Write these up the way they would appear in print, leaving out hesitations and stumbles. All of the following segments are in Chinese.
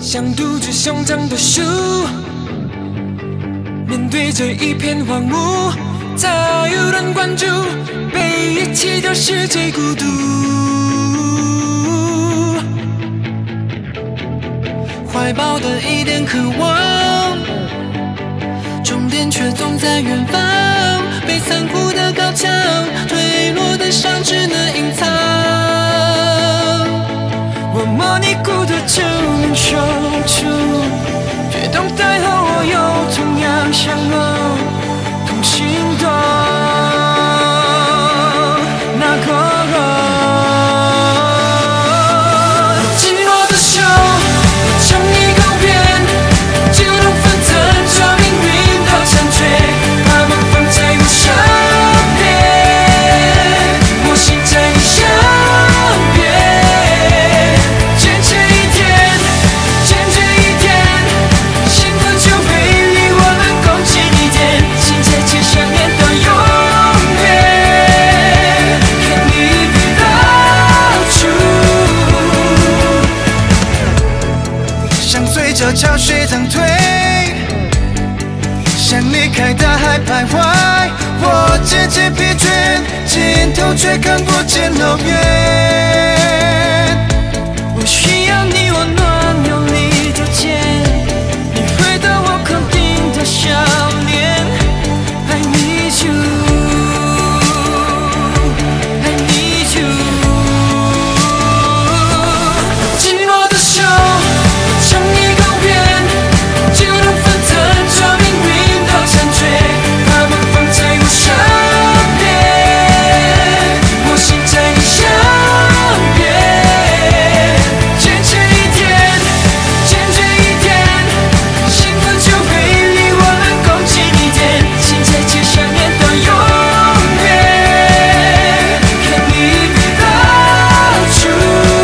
像独自胸膛的树，面对着一片荒芜，早有人关注，被遗弃的是最孤独。怀抱的一点渴望，终点却总在远方，被残酷的高墙，坠落的伤只能隐藏。我模拟孤独就能守住，却懂待后我又同样想要同心动。那个寂寞的手，向你告别，就能分担着命运的残缺，把梦放在我身边，我心在你身边，坚持一天，坚决一点，兴奋就会离我们共进一点，心切切想念到永远。Can live without you，想随着潮水涨退，想离开大海徘徊，我渐渐疲倦，尽头却看不见路远。我需要你温暖有力的肩，你回答我肯定的笑脸。I need you， I need you。寂寞的手，向你告别，就能分担着命运的残缺，把梦放在我身边，我心在你身边，坚持一点，坚决一点，兴奋就会离我们共近一点，心切切想念到永远。Can't live without you，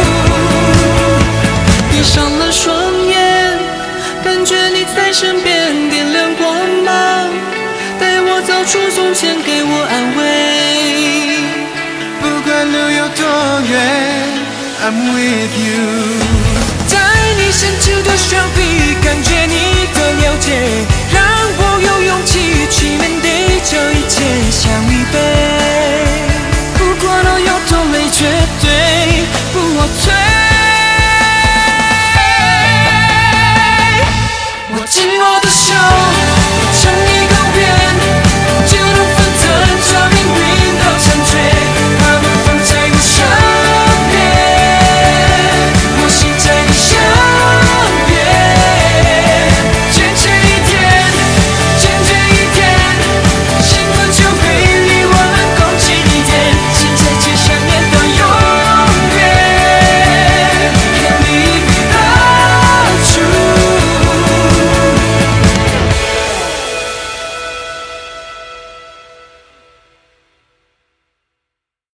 闭上了双眼，感觉你在身边，点亮光芒，带我走出从前，给我安慰。不管路有多远，I'm with you。